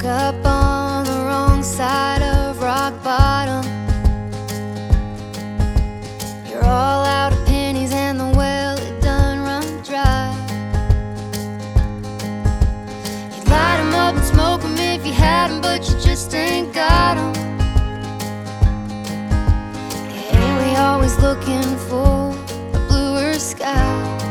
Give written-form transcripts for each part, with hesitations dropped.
Woke up on the wrong side of rock bottom. You're all out of pennies and the well it done run dry. You'd light 'em up and smoke 'em if you had 'em, but you just ain't got 'em. Yeah, ain't we always looking for a bluer sky?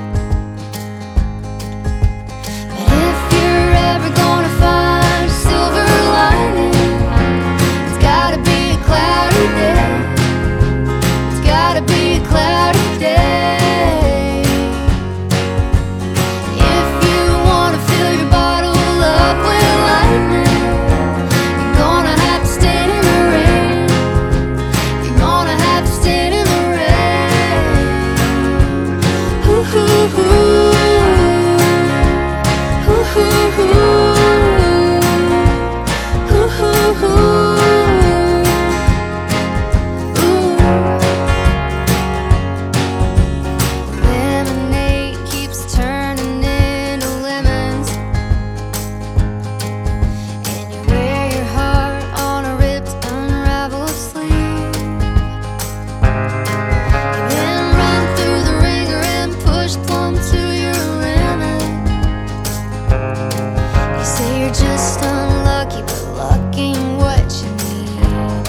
Just unlucky, but lucky in what you need.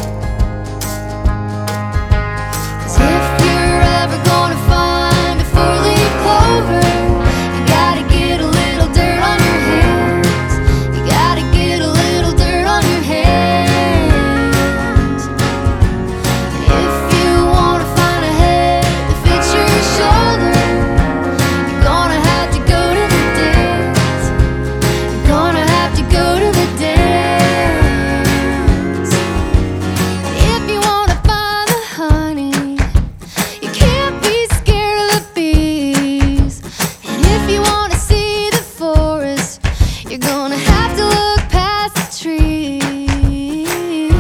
'Cause if you're ever gonna find a four-leaf clover, you gotta get a little dirt on your hands. You gotta get a little dirt on your hands. If you wanna find a head that fits your shoulder, you're gonna have to go to the dance. You're gonna have to go to the dance. If you wanna find the honey, you can't be scared of the bees. And if you wanna see the forest, you're gonna have to look past the trees.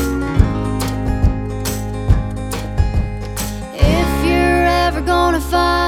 If you're ever gonna find